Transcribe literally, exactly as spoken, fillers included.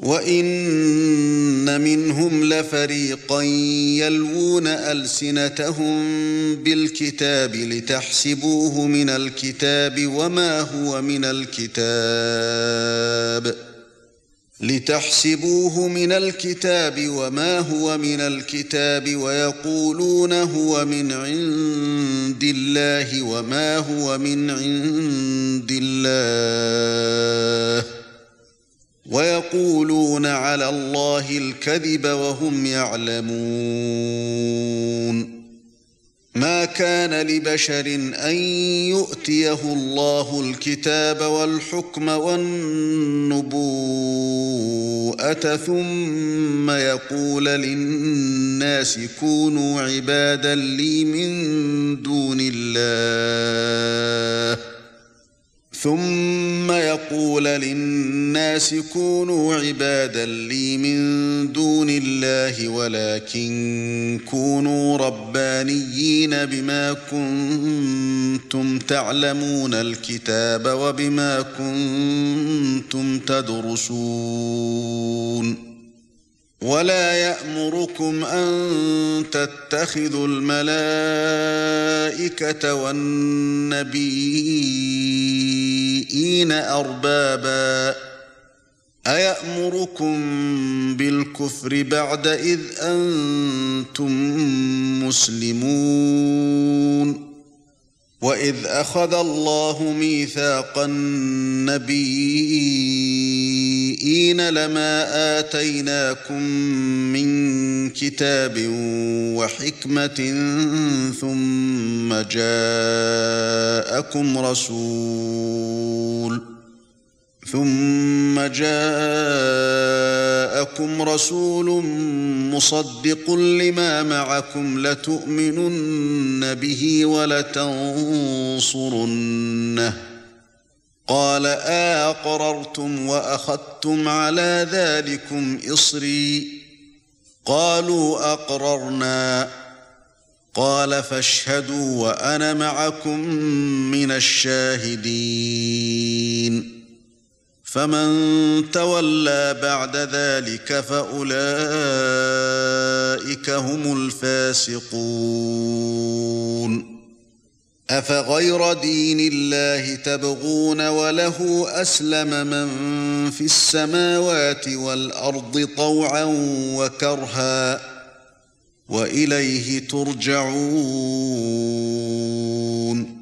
وَإِنَّ مِنْهُمْ لَفَرِيقًا يَلْوُونَ أَلْسِنَتَهُم بِالْكِتَابِ لِتَحْسَبُوهُ مِنَ الْكِتَابِ وَمَا هُوَ مِنَ الْكِتَابِ لِتَحْسَبُوهُ مِنَ الْكِتَابِ وَمَا هُوَ مِنَ الْكِتَابِ وَيَقُولُونَ هُوَ مِنْ عِندِ اللَّهِ وَمَا هُوَ مِنْ عِندِ اللَّهِ وَيَقُولُونَ عَلَى اللَّهِ الْكَذِبَ وَهُمْ يَعْلَمُونَ مَا كَانَ لِبَشَرٍ أَن يُؤْتِيَهُ اللَّهُ الْكِتَابَ وَالْحُكْمَ وَالنُّبُوَّةَ ثُمَّ يَقُولَ لِلنَّاسِ كُونُوا عِبَادًا لِّي مِن دُونِ اللَّهِ ثُمَّ يَقُولُ لِلنَّاسِ كُونُوا عِبَادًا لِّي مِن دُونِ اللَّهِ وَلَكِن كُونُوا رَبَّانِيِّينَ بِمَا كُنتُمْ تَعْلَمُونَ الْكِتَابَ وَبِمَا كُنتُمْ تَدْرُسُونَ وَلَا يَأْمُرُكُمْ أَن تَتَّخِذُوا الْمَلَائِكَةَ وَالنَّبِيِّينَ أَرْبَابًا أَيَأْمُرُكُم بِالْكُفْرِ بَعْدَ إِذْ أَنْتُمْ مُسْلِمُونَ وَإِذْ أَخَذَ اللَّهُ مِيثَاقَ النَّبِيِّينَ لَمَا آتَيْنَاكُم مِّن كِتَابٍ وَحِكْمَةٍ ثُمَّ جَاءَكُمْ رَسُولٌ ثُمَّ جَاءَكُمْ رَسُولٌ مُصَدِّقٌ لِّمَا مَعَكُمْ لَتُؤْمِنُنَّ بِهِ وَلَتَنصُرُنَّهُ قَالَ أَأَقْرَرْتُمْ وَأَخَذْتُمْ عَلَى ذَلِكُمْ إِصْرِي قَالُوا أَقْرَرْنَا قَالَ فَاشْهَدُوا وَأَنَا مَعَكُمْ مِنَ الشَّاهِدِينَ فَمَن تَوَلَّى بَعْدَ ذَلِكَ فَأُولَئِكَ هُمُ الْفَاسِقُونَ أَفَغَيْرَ دِينِ اللَّهِ تَبْغُونَ وَلَهُ أَسْلَمَ مَن فِي السَّمَاوَاتِ وَالْأَرْضِ طَوْعًا وَكَرْهًا وَإِلَيْهِ تُرْجَعُونَ